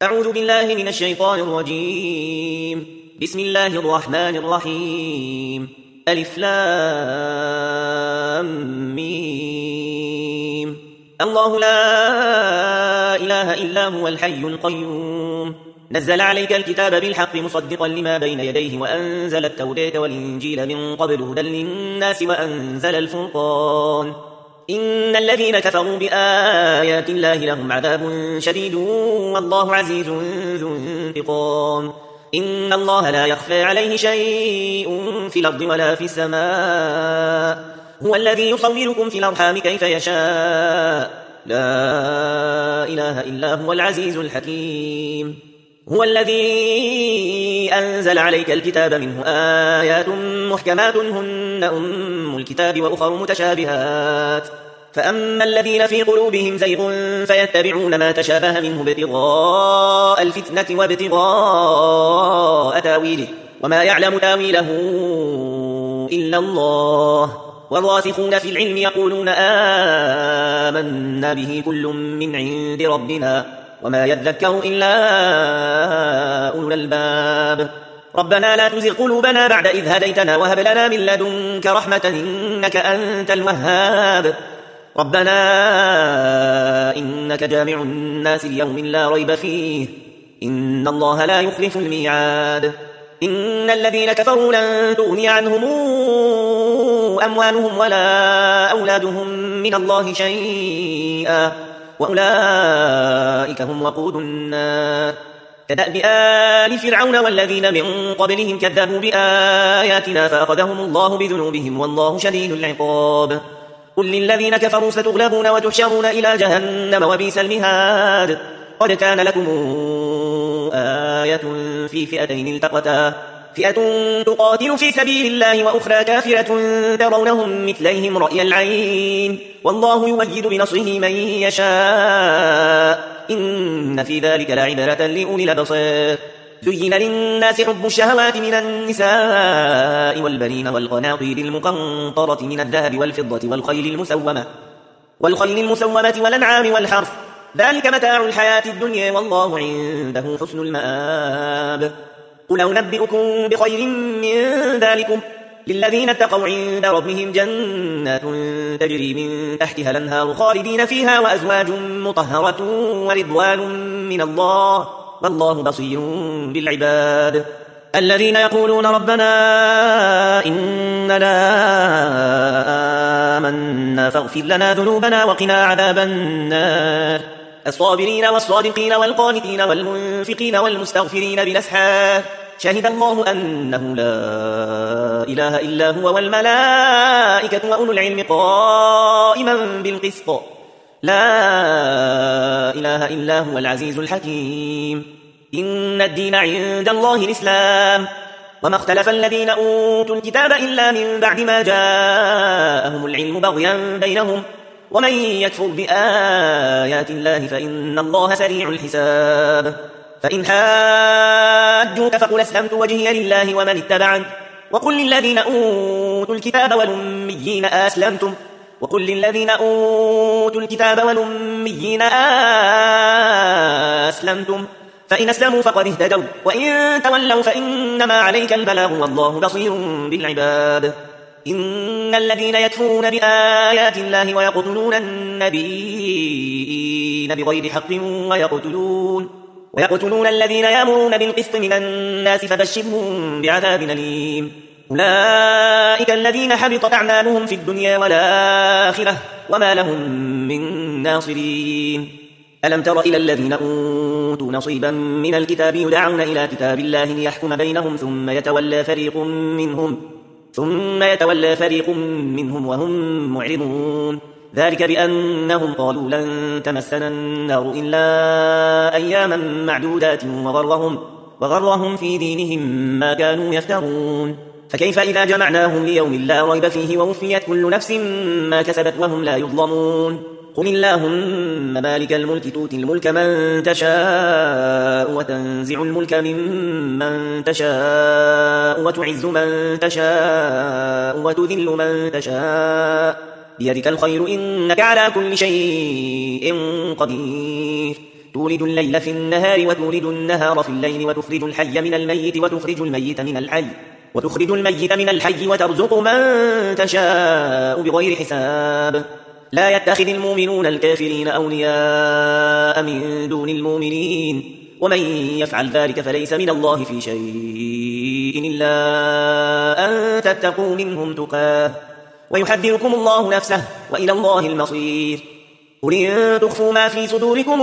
أعوذ بالله من الشيطان الرجيم. بسم الله الرحمن الرحيم. ألف لام ميم. الله لا إله إلا هو الحي القيوم. نزل عليك الكتاب بالحق مصدقا لما بين يديه وأنزل التوراة والإنجيل من قبل هدى للناس وأنزل الفرقان. إن الذين كفروا بآيات الله لهم عذاب شديد والله عزيز ذو انتقام. إن الله لا يخفى عليه شيء في الأرض ولا في السماء. هو الذي يصوركم في الأرحام كيف يشاء. لا إله إلا هو العزيز الحكيم. هو الذي أنزل عليك الكتاب منه آيات محكمات هن أم الكتاب وأخر متشابهات. فأما الذين في قلوبهم زيغ فيتبعون ما تشابه منه ابتغاء الفتنة وابتغاء تاويله وما يعلم تاويله إلا الله. والراسخون في العلم يقولون آمنا به كل من عند ربنا وما يذكر إلا أولو الألباب. ربنا لا تزغ قلوبنا بعد إذ هديتنا وهب لنا من لدنك رحمة إنك أنت الوهاب. ربنا إنك جامع الناس ليوم لا ريب فيه إن الله لا يخلف الميعاد. إن الذين كفروا لن تغني عنهم أموالهم ولا أولادهم من الله شيئا وأولئك هم وقود النار. كدأب آل فرعون والذين من قبلهم كذبوا بآياتنا فأخذهم الله بذنوبهم والله شديد العقاب. قل للذين كفروا ستغلبون وتحشرون إلى جهنم وبئس المهاد. قد كان لكم آية في فئتين التقتا فئة تقاتل في سبيل الله وأخرى كافرة ترونهم مثليهم رأي العين والله يؤيد بنصره من يشاء إن في ذلك لعبرة لأولي الأبصار. زين للناس حب الشهوات من النساء والبنين والقناطير المقنطرة من الذهب والفضة والخيل المسومة والأنعام والحرث ذلك متاع الحياة الدنيا والله عنده حسن المآب. قل أنبئكم بخير من ذلكم للذين اتقوا عند ربهم جنات تجري من تحتها الأنهار خالدين فيها وأزواج مطهرة ورضوان من الله والله بصير بالعباد. الذين يقولون ربنا إننا آمنا فاغفر لنا ذنوبنا وقنا عذاب النار. الصابرين والصادقين والقانتين والمنفقين والمستغفرين بالأسحار. شهد الله أنه لا إله إلا هو والملائكة وأولو العلم قائما بالقسط. لا إله إلا هو العزيز الحكيم. إن الدين عند الله الإسلام وما اختلف الذين أوتوا الكتاب إلا من بعد ما جاءهم العلم بغيا بينهم ومن يكفر بآيات الله فإن الله سريع الحساب. فإن حاجوك فقل أسلمت وجهي لله ومن اتبعني وقل للذين أوتوا الكتاب والأميين أسلمتم فإن أسلموا فقد اهتدوا وإن تولوا فإنما عليك البلاغ والله بصير بالعباد. إن الذين يكفرون بآيات الله ويقتلون النبيين بغير حق ويقتلون الذين يأمرون بالقسط من الناس فبشرهم بعذاب أليم. أولئك الذين حبطت أعمالهم في الدنيا والآخرة وما لهم من ناصرين. ألم تر إلى الذين أوتوا نصيبا من الكتاب يدعون إلى كتاب الله ليحكم بينهم ثم يتولى فريق منهم وهم معرضون. ذلك بأنهم قالوا لن تمسنا النار إلا أياما معدودات وغرهم في دينهم ما كانوا يفترون. فكيف إذا جمعناهم ليوم لا ريب فيه ووفيت كل نفس ما كسبت وهم لا يظلمون. قل اللهم مالك الملك تؤتي الملك من تشاء وتنزع الملك ممن تشاء وتعز من تشاء وتذل من تشاء بيدك الخير إنك على كل شيء قدير. تولد الليل في النهار وتولد النهار في الليل وتخرج الحي من الميت وتخرج الميت من الحي وترزق من تشاء بغير حساب. لا يتخذ المؤمنون الكافرين أولياء من دون المؤمنين ومن يفعل ذلك فليس من الله في شيء إلا أن تتقوا منهم تقاه ويحذركم الله نفسه وإلى الله المصير. قل إن تخفوا ما في صدوركم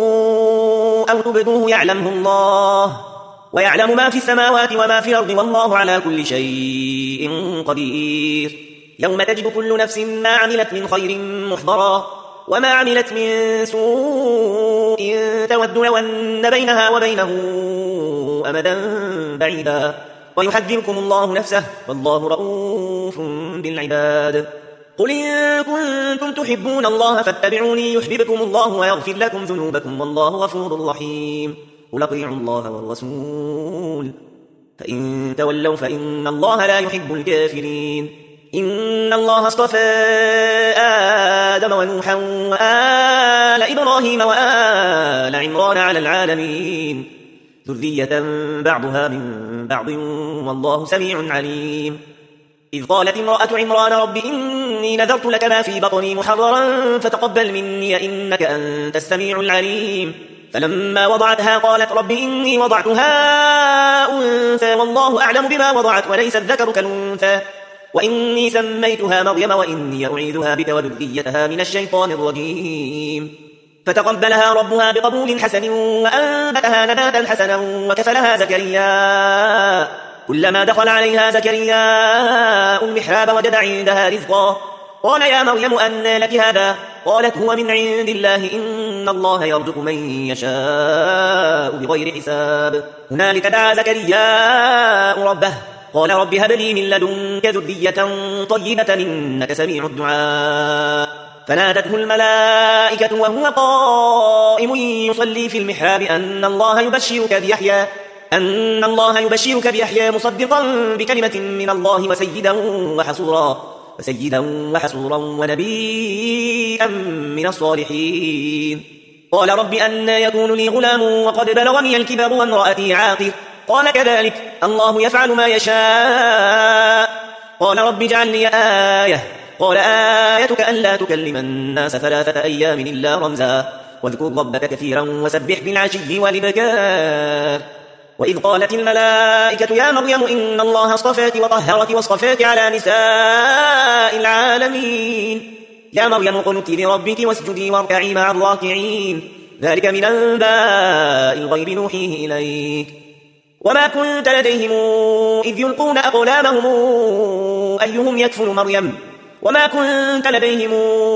أو تبدوه يعلمه الله ويعلم ما في السماوات وما في الأرض والله على كل شيء قدير. يوم تجد كل نفس ما عملت من خير محضرا وما عملت من سوء تود لو أن بينها وبينه أمدا بعيدا ويحذركم الله نفسه والله رؤوف بالعباد. قل إن كنتم تحبون الله فاتبعوني يحببكم الله ويغفر لكم ذنوبكم والله غفور رحيم. قل أطيعوا الله والرسول فإن تولوا فإن الله لا يحب الكافرين. إن الله اصطفى آدم ونوحا وآل إبراهيم وآل عمران على العالمين ذرية بعضها من بعض والله سميع عليم. إذ قالت امرأة عمران رب إني نذرت لك ما في بطني محررا فتقبل مني إنك أنت السميع العليم. فلما وضعتها قالت رب إني وضعتها أنثى والله أعلم بما وضعت وليس الذكر كالأنثى وإني سميتها مريم وإني أعيذها بك وذريتها من الشيطان الرجيم. فتقبلها ربها بقبول حسن وأنبتها نباتا حسنا وكفلها زكريا. كلما دخل عليها زكريا المحراب وجد عندها رزقا قال يا مريم أنى لك هذا قالت هو من عند الله إن الله يرزق من يشاء بغير حساب. هنالك دعا زكريا ربه قال رب هب لي من لدنك ذرية طيبة إنك سميع الدعاء. فنادته الملائكة وهو قائم يصلي في المحراب أن الله يبشرك بيحيى مصدقا بكلمة من الله وسيدا وحصورا ونبيا من الصالحين. قال رب أنى يكون لي غلام وقد بلغني الكبر وامرأتي عاقر قال كذلك الله يفعل ما يشاء. قال رب اجعل لي آية قال آيتك ألا تكلم الناس 3 أيام إلا رمزا واذكر ربك كثيرا وسبح بالعشي والإبكار. وإذ قالت الملائكة يا مريم إن الله اصطفاك وطهرك واصطفاك على نساء العالمين. يا مريم اقنتي لربك واسجدي واركعي مع الراكعين ذلك من أنباء الغيب نوحيه إليك. وما كنت لديهم إذ يلقون أقلامهم أيهم يكفل مريم وما كنت لديهم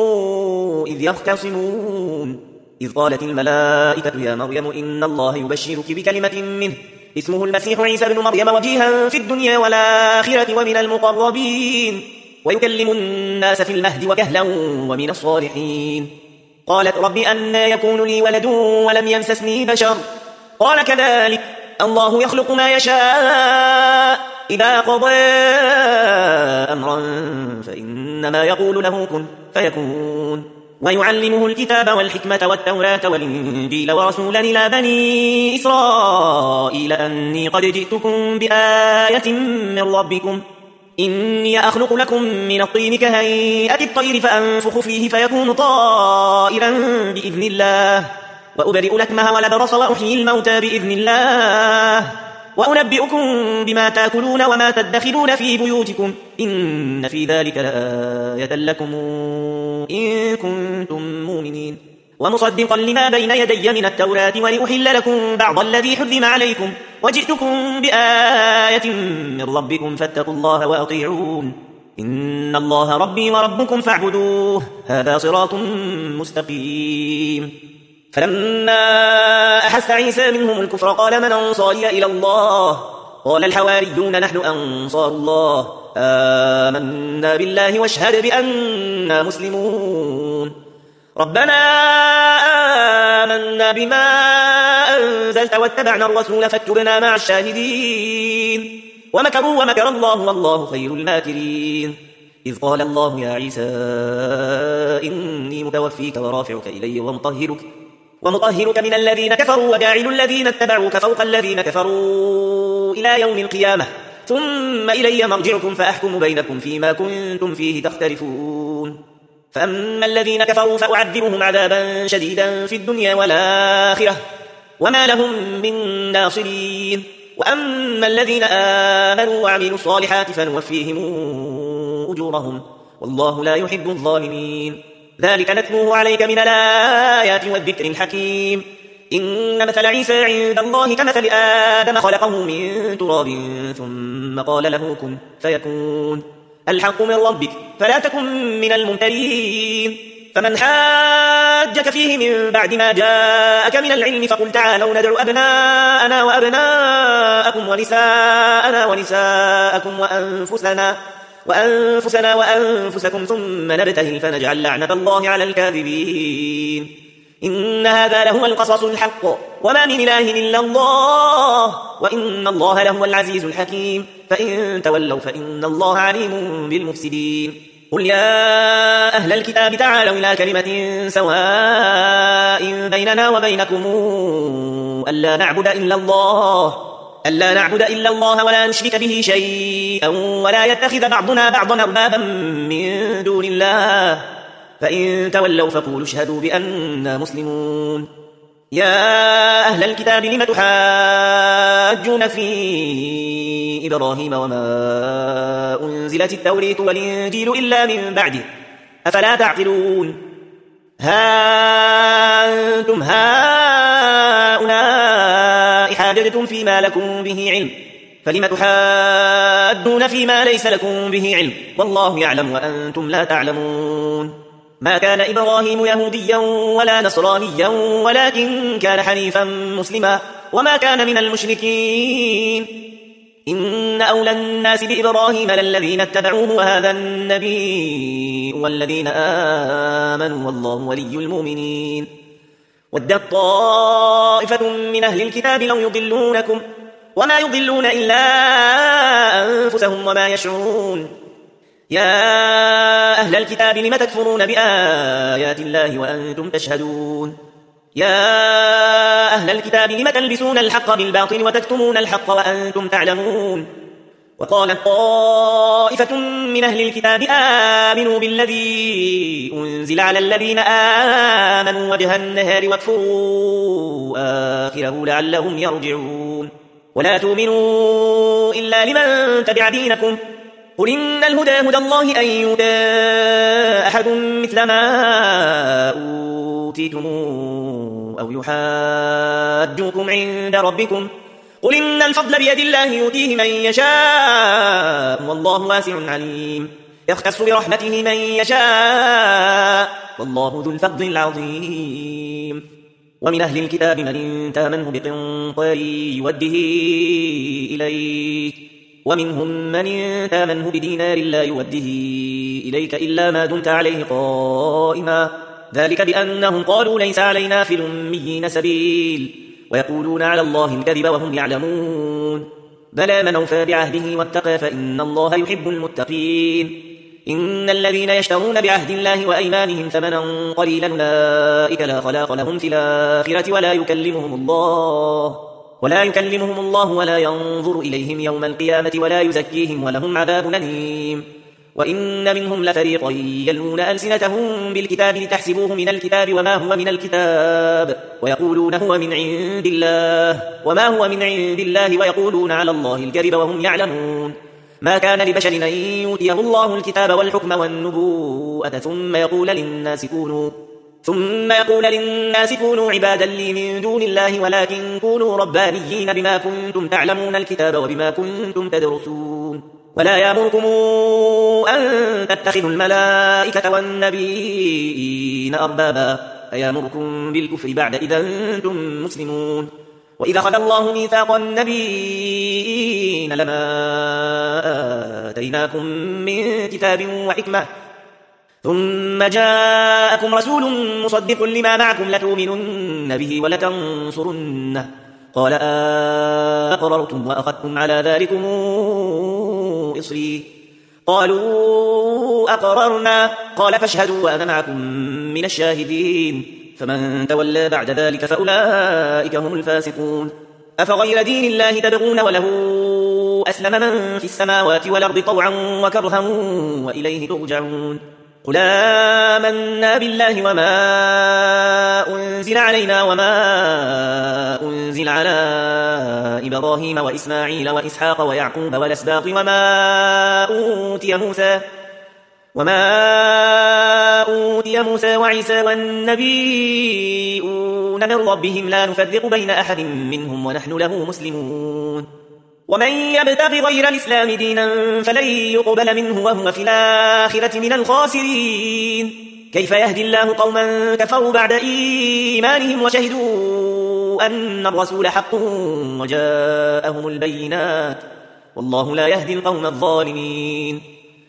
إذ يختصمون. إذ قالت الملائكة يا مريم إن الله يبشرك بكلمة منه اسمه المسيح عيسى بن مريم وجيها في الدنيا والآخرة ومن المقربين ويكلم الناس في المهد وكهلا ومن الصالحين. قالت رب أنى يكون لي ولد ولم يمسسني بشر قال كذلك الله يخلق ما يشاء إذا قضى أمرا فإنما يقول له كن فيكون. ويعلمه الكتاب والحكمة والتوراة والإنجيل ورسولا إلى بني إسرائيل أني قد جئتكم بآية من ربكم إني أخلق لكم من الطين كهيئة الطير فأنفخ فيه فيكون طائرا بإذن الله وأبرئ الأكمه والأبرص وأحيي الموتى بإذن الله وأنبئكم بما تأكلون وما تدخرون في بيوتكم إن في ذلك لآية لكم إن كنتم مؤمنين. ومصدقا لما بين يدي من التوراة ولأحل لكم بعض الذي حرم عليكم وجئتكم بآية من ربكم فاتقوا الله وأطيعون إن الله ربي وربكم فاعبدوه هذا صراط مستقيم. فلما أحس عيسى منهم الكفر قال من أنصاري إلى الله قال الحواريون نحن أنصار الله آمنا بالله واشهد بأننا مسلمون. ربنا آمنا بما أنزلت واتبعنا الرسول فاكتبنا مع الشاهدين ومكروا ومكر الله والله خير الماكرين. إذ قال الله يا عيسى إني متوفيك ورافعك إلي ومطهرك من الذين كفروا وجاعل الذين اتبعوك فوق الذين كفروا إلى يوم القيامة ثم إلي مرجعكم فأحكم بينكم فيما كنتم فيه تختلفون فأما الذين كفروا فأعذبهم عذابا شديدا في الدنيا والآخرة وما لهم من ناصرين وأما الذين آمنوا وعملوا الصالحات فنوفيهم أجورهم والله لا يحب الظالمين ذلك نتلوه عليك من الآيات والذكر الحكيم إن مثل عيسى عند الله كمثل آدم خلقه من تراب ثم قال له كن فيكون الحق من ربك فلا تكن من الممترين فمن حاجك فيه من بعد ما جاءك من العلم فقل تعالوا ندعو أبناءنا وأبناءكم ونساءنا ونساءكم وأنفسنا وأنفسكم ثم نبتهل فنجعل لعنة الله على الكاذبين إن هذا لهو القصص الحق وما من إله إلا الله وإن الله لهو العزيز الحكيم فإن تولوا فإن الله عليم بالمفسدين قل يا أهل الكتاب تعالوا إلى كلمة سواء بيننا وبينكم ألا نعبد إلا الله ولا نشرك به شيئا ولا يتخذ بعضنا بعضا أربابا من دون الله فإن تولوا فقولوا اشهدوا بأننا مسلمون يا أهل الكتاب لم تحاجون في إبراهيم وما أنزلت التوراة والإنجيل إلا من بعده أفلا تعقلون ها أنتم هؤلاء حاججتم فيما لكم به علم فلم تحاجون فيما ليس لكم به علم والله يعلم وأنتم لا تعلمون ما كان إبراهيم يهوديا ولا نصرانيا ولكن كان حنيفا مسلما وما كان من المشركين إن أولى الناس بإبراهيم للذين اتبعوه وهذا النبي والذين آمنوا والله ولي المؤمنين ودت طائفة من أهل الكتاب لو يضلونكم وما يضلون إلا أنفسهم وما يشعرون يا أهل الكتاب لم تكفرون بآيات الله وأنتم تشهدون يا أهل الكتاب لم تلبسون الحق بالباطل وتكتمون الحق وأنتم تعلمون وقالت طائفة من أهل الكتاب آمنوا بالذي أنزل على الذين آمنوا وجه النهار واكفروا آخره لعلهم يرجعون ولا تؤمنوا إلا لمن تبع دينكم قل إن الهدى هدى الله أن يهدى أحد مثل ما أوتيتم أو يحاجوكم عند ربكم قل إن الفضل بيد الله يؤتيه من يشاء والله واسع عليم يختص برحمته من يشاء والله ذو الفضل العظيم ومن أهل الكتاب من تامنه بقنطار يوده إليك ومنهم من تامنه بدينار لا يوده إليك إلا ما دمت عليه قائما ذلك بأنهم قالوا ليس علينا في الأميين سبيل ويقولون على الله الكذب وهم يعلمون بلى من أوفى بعهده واتقى فإن الله يحب المتقين إن الذين يشترون بعهد الله وأيمانهم ثمنا قليلا أولئك لا خلاق لهم في الآخرة ولا يكلمهم الله ولا ينظر إليهم يوم القيامة ولا يزكيهم ولهم عذاب أليم وإن منهم لفريقا يلون ألسنتهم بالكتاب لتحسبوه من الكتاب وما هو من الكتاب ويقولون هو من عند الله وما هو من عند الله ويقولون على الله الكذب وهم يعلمون ما كان لبشر أن يؤتيه الله الكتاب والحكم والنبوءة ثم يقول للناس كونوا عبادا لي من دون الله ولكن كونوا ربانيين بما كنتم تعلمون الكتاب وبما كنتم تدرسون ولا يأمركم أن تتخذوا الملائكة والنبيين أربابا أيامركم بالكفر بعد إذا أنتم مسلمون وإذا أخذ الله ميثاق النبيين لما آتيناكم من كتاب وحكمة ثم جاءكم رسول مصدق لما معكم لتؤمنن به ولتنصرنه قال أقررتم وأخذتم على ذلكم إصري قالوا أقررنا قال فاشهدوا وأنا معكم من الشاهدين فمن تولى بعد ذلك فأولئك هم الفاسقون. أفغير دين الله تبغون وله أسلم من في السماوات والأرض طوعا وكرها وإليه ترجعون. قل آمنا بالله وما أنزل علينا وما أنزل على إبراهيم وإسماعيل وإسحاق ويعقوب والأسباط وما أوتي موسى وعيسى والنبيون من ربهم لا نفرق بين أحد منهم ونحن له مسلمون. ومن يبتغ غير الإسلام دينا فلن يقبل منه وهو في الآخرة من الخاسرين. كيف يهدي الله قوما كفروا بعد إيمانهم وشهدوا أن الرسول حق وجاءهم البينات والله لا يهدي القوم الظالمين.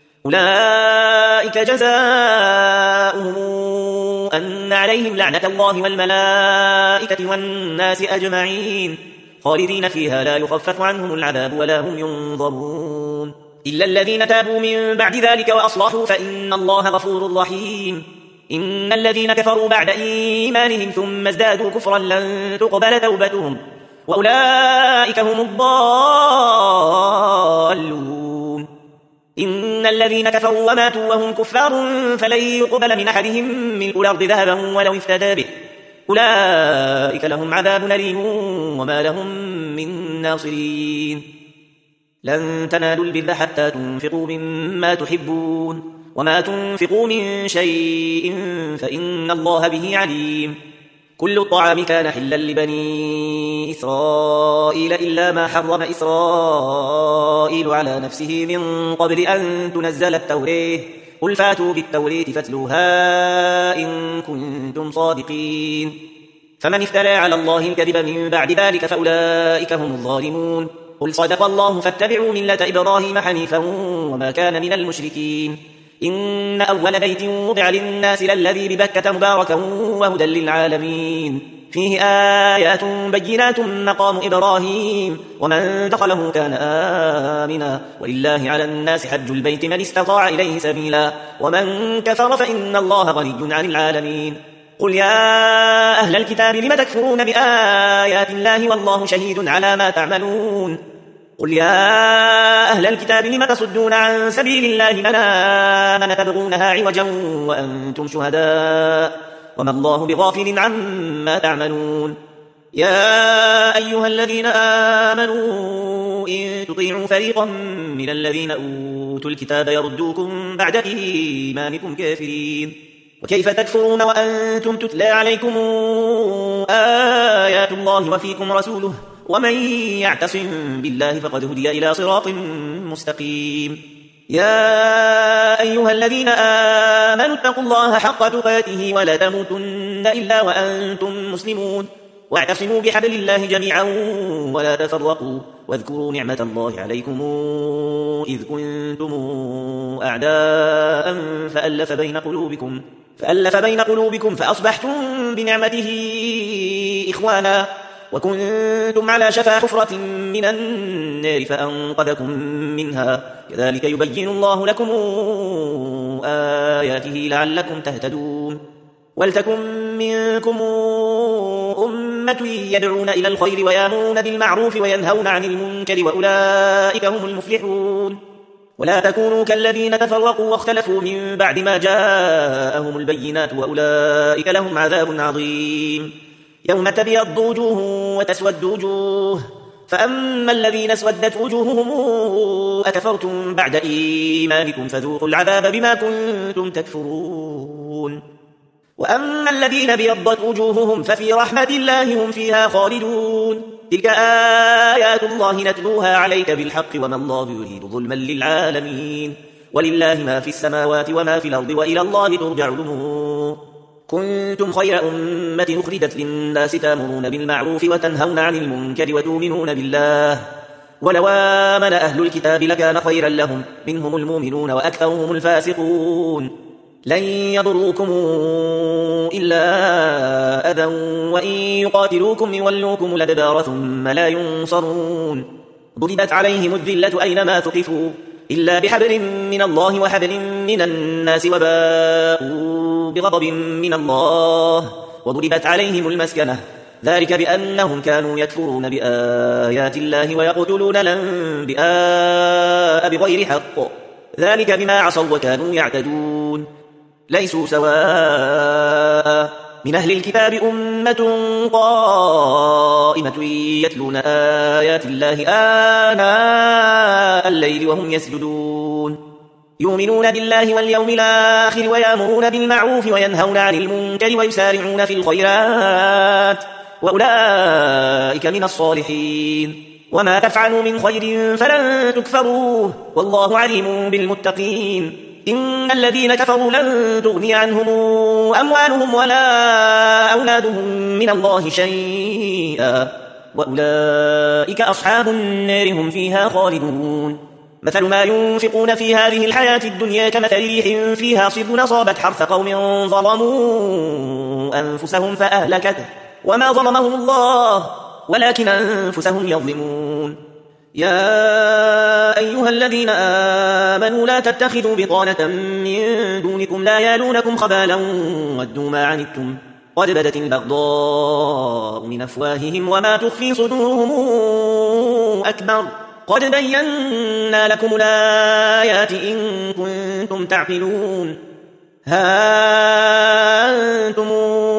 أولئك جزاؤهم أن عليهم لعنة الله والملائكة والناس أجمعين خالدين فيها لا يخفف عنهم العذاب ولا هم ينظرون إلا الذين تابوا من بعد ذلك وأصلحوا فإن الله غفور رحيم. إن الذين كفروا بعد إيمانهم ثم ازدادوا كفرا لن تقبل توبتهم وأولئك هم الضالون. إن الذين كفروا وماتوا وهم كفار فلن يقبل من أحدهم ملء الأرض ذهبا ولو افتدى به أولئك لهم عذاب أليم وما لهم من ناصرين. لن تنالوا البر حتى تنفقوا مما تحبون وما تنفقوا من شيء فإن الله به عليم. كل الطعام كان حلا لبني إسرائيل إلا ما حرم إسرائيل على نفسه من قبل أن تنزل التوراة قل فاتوا بالتوراة فاتلوها إن كنتم صادقين. فمن افترى على الله الكذب من بعد ذلك فأولئك هم الظالمون. قل صدق الله فاتبعوا ملة إبراهيم حنيفا وما كان من المشركين. إن أول بيت وضع للناس للذي ببكة مباركا وهدى للعالمين فيه آيات بينات مقام إبراهيم ومن دخله كان آمنا ولله على الناس حج البيت من استطاع إليه سبيلا ومن كفر فإن الله غني عن العالمين. قل يا أهل الكتاب لم تكفرون بآيات الله والله شهيد على ما تعملون. قل يا أهل الكتاب لم تصدون عن سبيل الله من آمن تبغونها عوجا وأنتم شهداء وما الله بغافل عما تعملون. يا أيها الذين آمنوا إن تطيعوا فريقا من الذين أوتوا الكتاب يردوكم بعد إيمانكم كافرين. وكيف تكفرون وأنتم تتلى عليكم آيات الله وفيكم رسوله ومن يعتصم بالله فقد هدي إلى صراط مستقيم. يا أيها الذين آمنوا اتقوا الله حق تقاته ولا تموتن إلا وأنتم مسلمون واعتصموا بحبل الله جميعا ولا تفرقوا واذكروا نعمة الله عليكم إذ كنتم أعداء فألف بين قلوبكم فأصبحتم بنعمته إخوانا وكنتم على شفا حفرة من النار فأنقذكم منها كذلك يبين الله لكم آياته لعلكم تهتدون. ولتكن منكم أمة يدعون إلى الخير ويأمرون بالمعروف وينهون عن المنكر وأولئك هم المفلحون. ولا تكونوا كالذين تفرقوا واختلفوا من بعد ما جاءهم البينات وأولئك لهم عذاب عظيم. يوم تبيض وجوه وتسود وجوه فأما الذين اسودت وجوههم أكفرتم بعد إيمانكم فذوقوا العذاب بما كنتم تكفرون. وأما الذين بيضت وجوههم ففي رحمة الله هم فيها خالدون. تلك آيات الله نتلوها عليك بالحق وما الله يريد ظلما للعالمين ولله ما في السماوات وما في الأرض وإلى الله ترجع الأمور. كنتم خير أمة أخرجت للناس تأمرون بالمعروف وتنهون عن المنكر وتؤمنون بالله ولو آمن أهل الكتاب لكان خيرا لهم منهم المؤمنون وأكثرهم الفاسقون. لن يضروكم إلا أذى وإن يقاتلوكم يولوكم الأدبار ثم لا ينصرون. ضربت عليهم الذلة أينما ثقفوا إلا بحبل من الله وحبل من الناس وباءوا بغضب من الله وضربت عليهم المسكنة ذلك بأنهم كانوا يكفرون بآيات الله ويقتلون الأنبياء بغير حق ذلك بما عصوا وكانوا يعتدون ليسوا سواء من أهل الكتاب أمة قائمة يتلون آيات الله آناء الليل وهم يسجدون يؤمنون بالله واليوم الآخر ويأمرون بالمعروف وينهون عن المنكر ويسارعون في الخيرات وأولئك من الصالحين وما تفعلوا من خير فلن تكفروه والله عليم بالمتقين إن الذين كفروا لن تغني عنهم أموالهم ولا أولادهم من الله شيئا وأولئك أصحاب النار هم فيها خالدون مثل ما ينفقون في هذه الحياة الدنيا كمثل ريح فيها صر أصابت حرث قوم ظلموا أنفسهم فأهلكته وما ظلمهم الله ولكن أنفسهم يظلمون يا أيها الذين آمنوا لا تتخذوا بطانة من دونكم لا يالونكم خبالا ودوا ما عنتم قد بدت البغضاء من أفواههم وما تخفي صدورهم أكبر قد بينا لكم الآيات إن كنتم تعقلون ها أنتم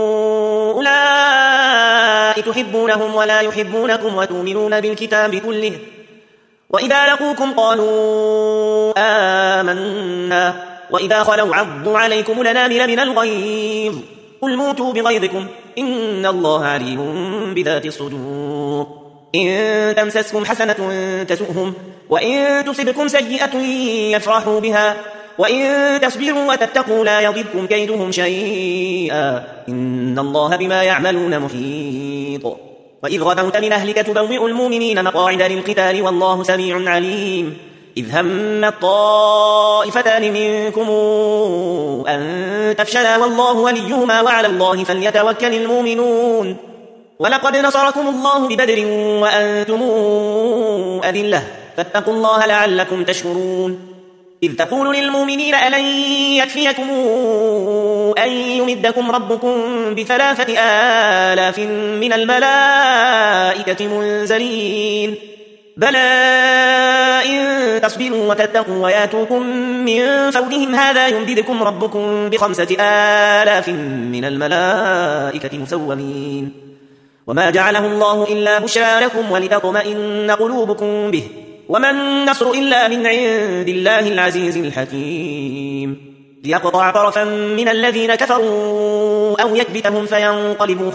أولئك تحبونهم ولا يحبونكم وتؤمنون بالكتاب كله وإذا لقوكم قالوا آمنا وإذا خلوا عضوا عليكم الأنامل من الغيظ قل موتوا بغيظكم إن الله عليم بذات الصدور إن تمسسكم حسنة تسؤهم وإن تصبكم سيئة يفرحوا بها وإن تصبروا وتتقوا لا يضركم كيدهم شيئا إن الله بما يعملون محيط وإذ غدوت من أهلك تبوئ المؤمنين مقاعد للقتال والله سميع عليم إذ همت طائفتان منكم أن تفشلا والله وليهما وعلى الله فليتوكل المؤمنون ولقد نصركم الله ببدر وأنتم أذلة فاتقوا الله لعلكم تشكرون إذ تقول للمؤمنين ألن يكفيكم أن يمدكم ربكم ب3,000 من الملائكة منزلين بلى إن تصبروا وتتقوا وياتوكم من فورهم هذا يمددكم ربكم ب5,000 من الملائكة مسومين وما جعله الله إلا بشرى لكم ولتطمئن قلوبكم به وما النصر إلا من عند الله العزيز الحكيم ليقطع طرفا من الذين كفروا أو يكبتهم فينقلبوا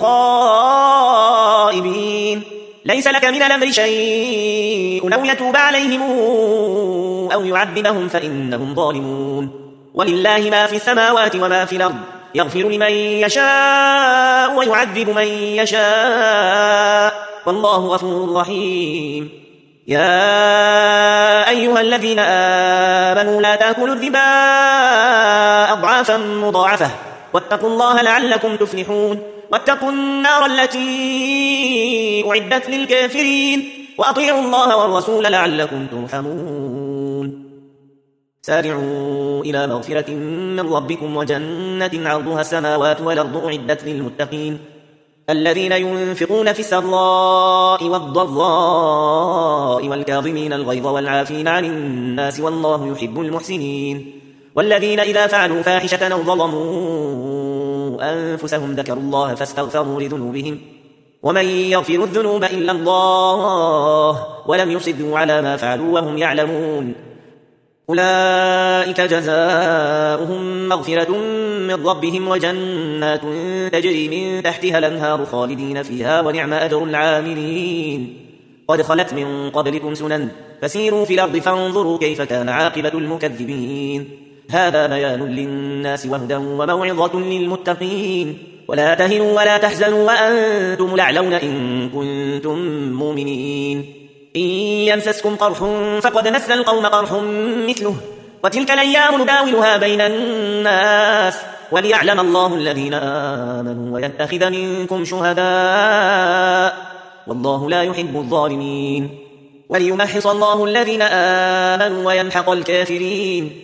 خائبين ليس لك من الأمر شيء أو يتوب عليهم أو يعذبهم فإنهم ظالمون ولله ما في السماوات وما في الأرض يغفر لمن يشاء ويعذب من يشاء والله غفور رحيم يا أيها الذين آمنوا لا تأكلوا الربا أضعافا مضاعفة واتقوا الله لعلكم تفلحون واتقوا النار التي أعدت للكافرين وأطيعوا الله والرسول لعلكم ترحمون سارعوا إلى مغفرة من ربكم وجنة عرضها السماوات والأرض أعدت للمتقين الذين ينفقون في السراء والضراء والكاظمين الغيظ والعافين عن الناس والله يحب المحسنين والذين إذا فعلوا فاحشة أو ظلموا أنفسهم ذكروا الله فاستغفروا لذنوبهم ومن يغفر الذنوب إلا الله ولم يصروا على ما فعلوا وهم يعلمون أولئك جزاؤهم مغفرة من ربهم وجنات تجري من تحتها الأنهار خالدين فيها ونعم أجر العاملين قد خلت من قبلكم سنن فسيروا في الأرض فانظروا كيف كان عاقبة المكذبين هذا بيان للناس وهدى وموعظة للمتقين ولا تهنوا ولا تحزنوا وأنتم الأعلون إن كنتم مؤمنين إن يمسسكم قرح فقد مس القوم قرح مثله وتلك الأيام نداولها بين الناس وليعلم الله الذين آمنوا ويتخذ منكم شهداء والله لا يحب الظالمين وليمحص الله الذين آمنوا ويمحق الكافرين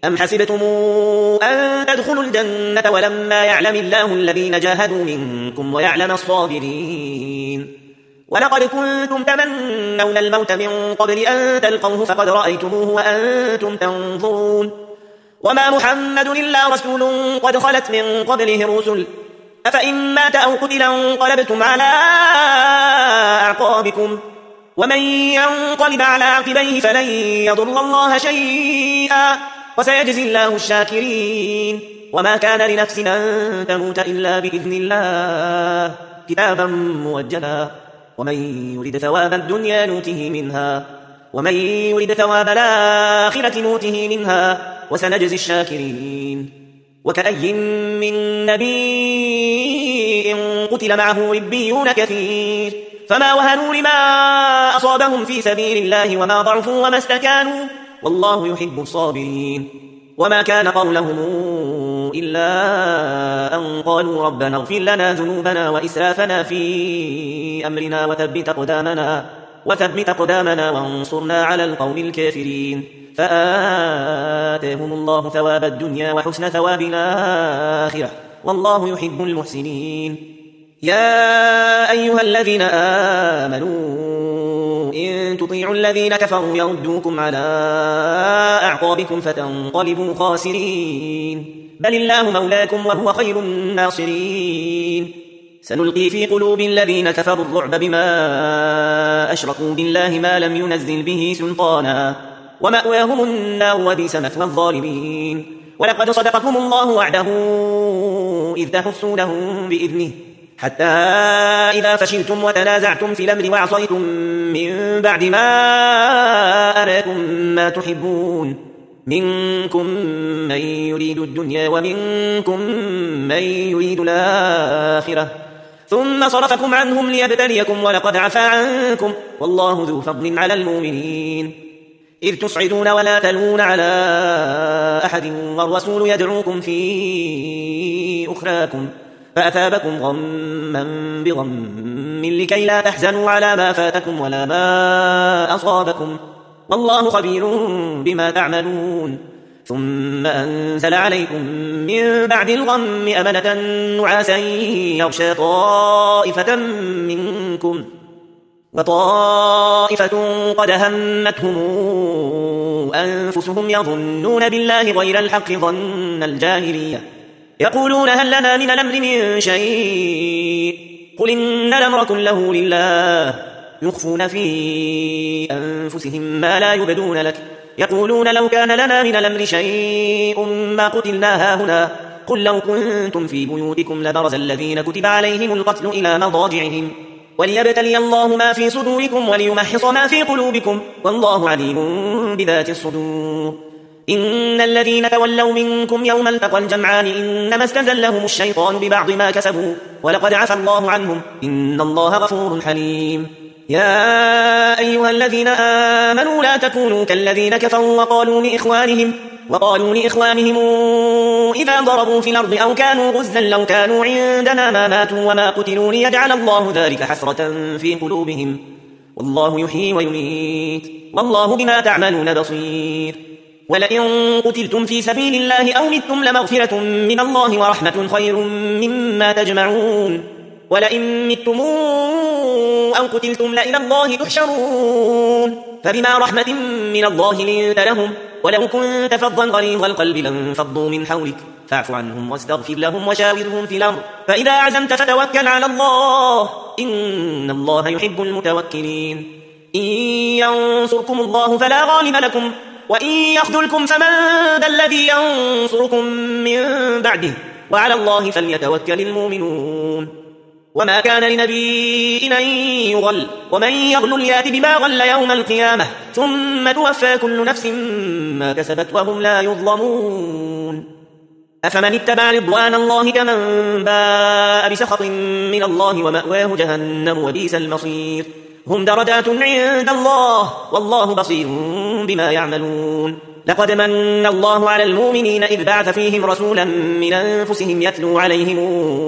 أم حسبتم أن تدخلوا الجنة ولما يعلم الله الذين جاهدوا منكم ويعلم الصابرين ولقد كنتم تمنون الموت من قبل أن تلقوه فقد رأيتموه وأنتم تنظرون وما محمد إلا رسول قد خلت من قبله الرسل أفإن مات أو قتل انقلبتم على أعقابكم ومن ينقلب على عقبيه فلن يضر الله شيئا وسيجزي الله الشاكرين وما كان لنفس أن تموت إلا بإذن الله كتابا موجلا ومن يرد ثواب الدنيا نوته منها ومن يرد ثواب الآخرة نوته منها وسنجزي الشاكرين وكأي من نبي قتل معه ربيون كثير فما وهنوا لما أصابهم في سبيل الله وما ضعفوا وما استكانوا والله يحب الصابرين وما كان قولهم إلا أن قالوا ربنا اغفر لنا ذنوبنا وإسرافنا في أمرنا وثبت أقدامنا وانصرنا على القوم الكافرين فآتاهم الله ثواب الدنيا وحسن ثواب الآخرة والله يحب المحسنين يا أيها الذين آمنوا إن تطيعوا الذين كفروا يردوكم على أعقابكم فتنقلبوا خاسرين بل الله مولاكم وهو خير الناصرين سنلقي في قلوب الذين كفروا الرعب بما أشركوا بالله ما لم ينزل به سلطانا ومأواهم النار وبئس مثوى الظالمين ولقد صدقكم الله وعده إذ تحسونهم بإذنه حتى إذا فشلتم وتنازعتم في الأمر وعصيتم من بعد ما أراكم ما تحبون منكم من يريد الدنيا ومنكم من يريد الآخرة ثم صرفكم عنهم ليبتليكم ولقد عفا عنكم والله ذو فضل على المؤمنين إذ تصعدون ولا تلون على أحد والرسول يدعوكم في أخراكم فأثابكم غما بغم لكي لا تحزنوا على ما فاتكم ولا ما أصابكم والله خبير بما تعملون ثم أنزل عليكم من بعد الغم أمنة نعاسا يغشى طائفة منكم وطائفة قد همتهم أنفسهم يظنون بالله غير الحق ظن الجاهلية يقولون هل لنا من الأمر من شيء قل إن الأمر كله لله يخفون في أنفسهم ما لا يبدون لك يقولون لو كان لنا من الأمر شيء ما قتلنا هاهنا قل لو كنتم في بيوتكم لبرز الذين كتب عليهم القتل إلى مضاجعهم وليبتلي الله ما في صدوركم وليمحص ما في قلوبكم والله عليم بذات الصدور إن الذين تولوا منكم يوم التقى الجمعان إنما استزلهم الشيطان ببعض ما كسبوا ولقد عفى الله عنهم إن الله غفور حليم يا أيها الذين آمنوا لا تكونوا كالذين كفروا وقالوا لإخوانهم إذا ضربوا في الأرض أو كانوا غزا لو كانوا عندنا ما ماتوا وما قتلوا ليجعل الله ذلك حسرة في قلوبهم والله يحيي ويميت والله بما تعملون بصير ولئن قتلتم في سبيل الله أو متم لمغفرة من الله ورحمة خير مما تجمعون ولئن متم أو قتلتم لإلى الله تحشرون فبما رحمة من الله لنت لهم ولو كنت فظا غليظ القلب لانفضوا من حولك فاعف عنهم واستغفر لهم وشاورهم في الأمر فإذا عزمت فتوكل على الله إن الله يحب المتوكلين إن ينصركم الله فلا غالب لكم وإن يخذلكم فمن ذا الذي ينصركم من بعده وعلى الله فليتوكل المؤمنون وما كان لنبي أن يغل ومن يغل يأت بما غل يوم القيامة ثم توفى كل نفس ما كسبت وهم لا يظلمون أفمن اتبع رضوان الله كمن باء بسخط من الله ومأواه جهنم وبئس المصير هم درجات عند الله والله بصير بما يعملون لقد من الله على المؤمنين إذ بعث فيهم رسولا من أنفسهم يتلو عليهم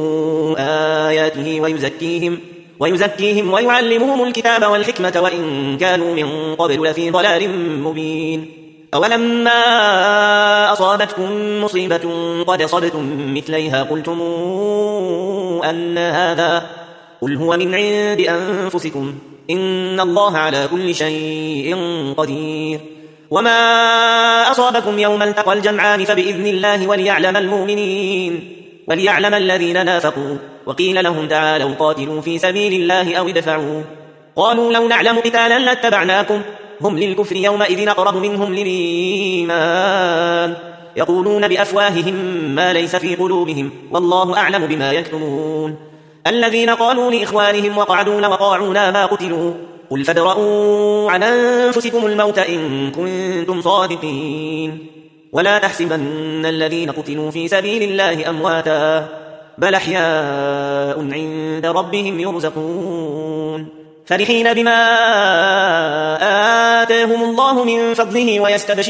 آياته ويزكيهم ويعلمهم الكتاب والحكمة وإن كانوا من قبل لفي ضلال مبين أولما أصابتكم مصيبة قد أصبتم مثليها قلتم أن هذا، قل هو من عند أنفسكم إن الله على كل شيء قدير. وما أصابكم يوم التقى الجمعان فبإذن الله وليعلم المؤمنين وليعلم الذين نافقوا. وقيل لهم تعالوا قاتلوا في سبيل الله أو ادفعوا، قالوا لو نعلم قتالا لاتبعناكم هم للكفر يومئذ أقرب منهم للإيمان يقولون بأفواههم ما ليس في قلوبهم والله أعلم بما يكتمون. الذين قالوا لإخوانهم وقعدوا وطاعونا ما قتلوا قل فادرءوا عن أنفسكم الموت إن كنتم صادقين. ولا تحسبن الذين قتلوا في سبيل الله أمواتا بل أحياء عند ربهم يرزقون فرحين بما آتاهم الله من فضله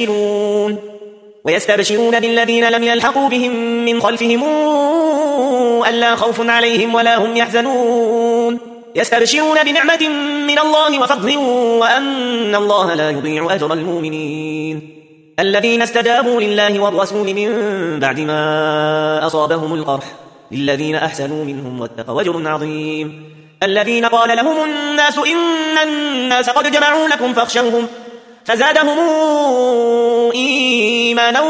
ويستبشرون بالذين لم يلحقوا بهم من خلفهم ألا خوف عليهم ولا هم يحزنون يستبشرون بنعمة من الله وفضل وأن الله لا يضيع أجر المؤمنين. الذين استجابوا لله والرسول من بعد ما أصابهم القرح للذين أحسنوا منهم واتقوا أجر عظيم. الذين قال لهم الناس إن الناس قد جمعوا لكم فاخشوهم فزادهم إيمانا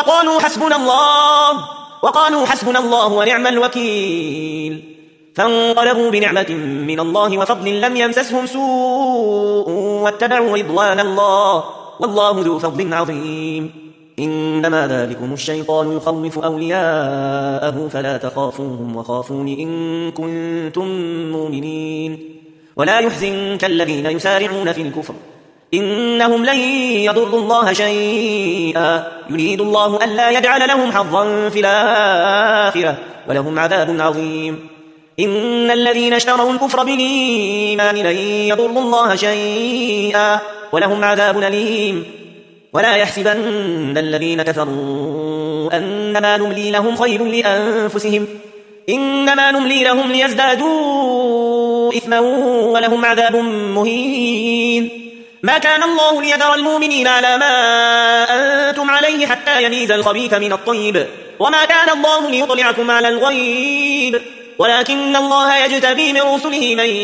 وقالوا حسبنا الله ونعم الوكيل. فانقلبوا بنعمة من الله وفضل لم يمسسهم سوء واتبعوا رضوان الله والله ذو فضل عظيم. إنما ذلكم الشيطان يخوف أولياءه فلا تخافوهم وخافون إن كنتم مؤمنين. ولا يحزنك الذين يسارعون في الكفر إنهم لن يضروا الله شيئا يريد الله ألا يجعل لهم حظا في الآخرة ولهم عذاب عظيم. إن الذين اشتروا الكفر بالإيمان لن يضروا الله شيئا ولهم عذاب أليم. ولا يحسبن الذين كفروا أنما نملي لهم خير لأنفسهم إنما نملي لهم ليزدادوا إثما ولهم عذاب مهين. ما كان الله ليذر المؤمنين على ما أنتم عليه حتى يميز الخبيث من الطيب وما كان الله ليطلعكم على الغيب ولكن الله يجتبي من رسله من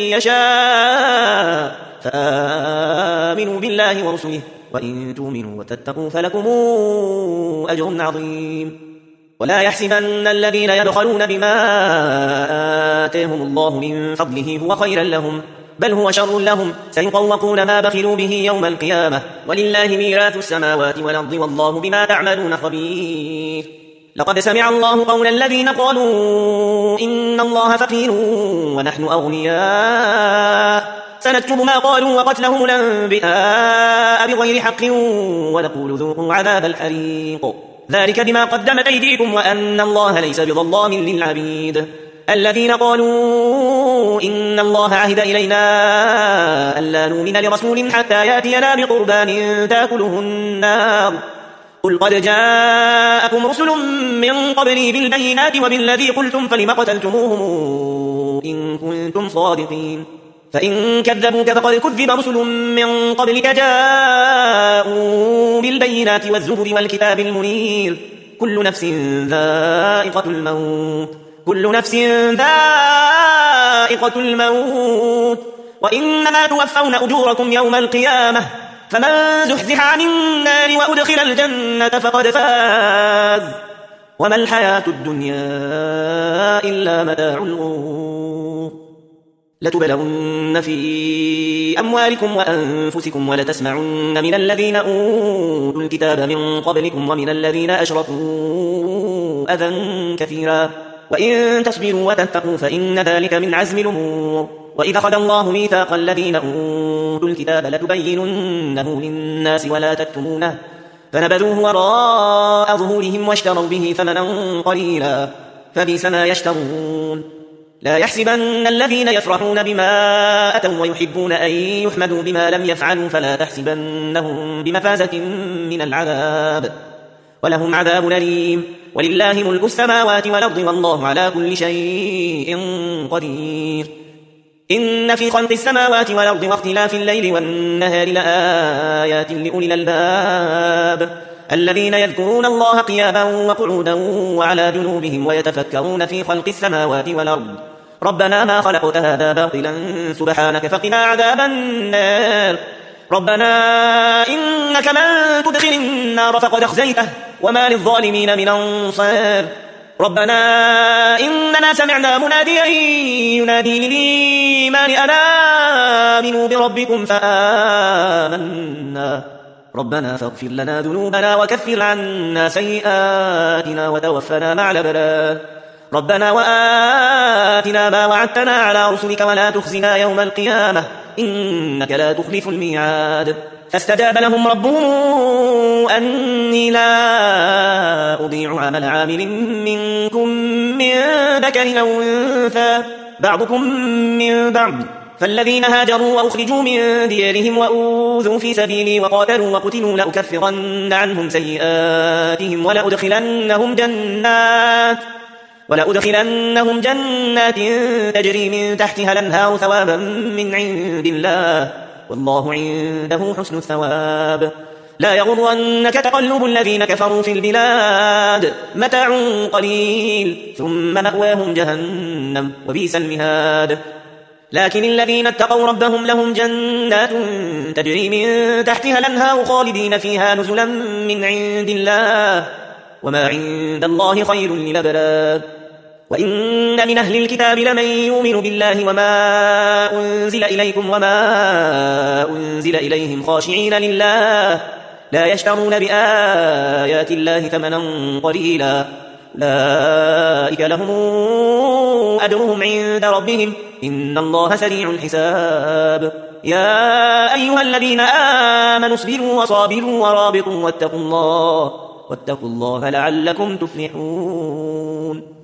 يشاء فآمنوا بالله ورسله وإن تؤمنوا وتتقوا فلكم أجر عظيم. ولا يحسبن الذين يبخلون بما آتاهم الله من فضله هو خيرا لهم بل هو شر لهم سيطوقون ما بخلوا به يوم القيامة ولله ميراث السماوات والأرض والله بما تعملون خبير. لقد سمع الله قول الذين قالوا إن الله فقير ونحن أغنياء سنكتب ما قالوا وقتلهم الأنبياء بغير حق ونقول ذوقوا عذاب الحريق ذلك بما قدمت أيديكم وأن الله ليس بظلام للعبيد. الذين قالوا إن الله عهد إلينا ألا نؤمن لرسول حتى يأتينا بقربان تأكله النار قل قد جاءكم رسل من قبلي بالبينات وبالذي قلتم فلم قتلتموهم إن كنتم صادقين. فإن كذبوك فقد كذب رسل من قبلك جاءوا بالبينات والزبر والكتاب المنير كل نفس ذائقة الموت وإنما توفون أجوركم يوم القيامة فمن زحزح عن النار وأدخل الجنة فقد فاز وما الحياة الدنيا إلا متاع الغرور. لتبلون في أموالكم وأنفسكم ولتسمعن من الذين أوتوا الكتاب من قبلكم ومن الذين أشركوا أذى كثيرا وإن تصبروا وتتقوا فإن ذلك من عزم الأمور. وإذا أخذ الله ميثاق الذين أوتوا الكتاب لتبيننه للناس ولا تكتمونه فنبذوه وراء ظهورهم واشتروا به ثمنا قليلا فبئس ما يشترون. لا يحسبن الذين يفرحون بما أتوا ويحبون أن يحمدوا بما لم يفعلوا فلا تحسبنهم بمفازة من العذاب ولهم عذاب أليم. ولله ملك السماوات والأرض والله على كل شيء قدير. إن في خلق السماوات والأرض واختلاف الليل والنهار لآيات لأولي الألباب الذين يذكرون الله قياما وقعودا وعلى جنوبهم ويتفكرون في خلق السماوات والأرض ربنا ما خلقت هذا باطلا سبحانك فقنا عذاب النار ربنا إنك من تدخل النار فقد أخزيته وما للظالمين من أنصار ربنا إننا سمعنا مناديا ينادي للإيمان أن آمنوا بربكم فآمنا ربنا فاغفر لنا ذنوبنا وكفر عنا سيئاتنا وتوفنا مع الأبرار ربنا وآتنا ما وعدتنا على رسلك ولا تخزنا يوم القيامة إنك لا تخلف الميعاد فاستجاب لهم ربهم أني لا أضيع عمل عامل منكم من ذكر أو أنثى بعضكم من بعض فالذين هاجروا وأخرجوا من ديارهم وأوذوا في سبيلي وقاتلوا وقتلوا لأكفرن عنهم سيئاتهم ولأدخلنهم جنات تجري من تحتها الأنهار ثوابا من عند الله والله عنده حسن الثواب لا يغرنك تقلب الذين كفروا في البلاد متاع قليل ثم مأواهم جهنم وبئس المهاد لكن الذين اتقوا ربهم لهم جنات تجري من تحتها الأنهار خالدين فيها نزلا من عند الله وما عند الله خير للأبرار وإن من أهل الكتاب لمن يؤمن بالله وما أنزل إليكم وما أنزل إليهم خاشعين لله لا يشترون بآيات الله ثمنا قليلا أولئك لهم أجرهم عند ربهم إن الله سريع الحساب يا أيها الذين آمنوا اصبروا وصابروا ورابطوا واتقوا الله لعلكم تفلحون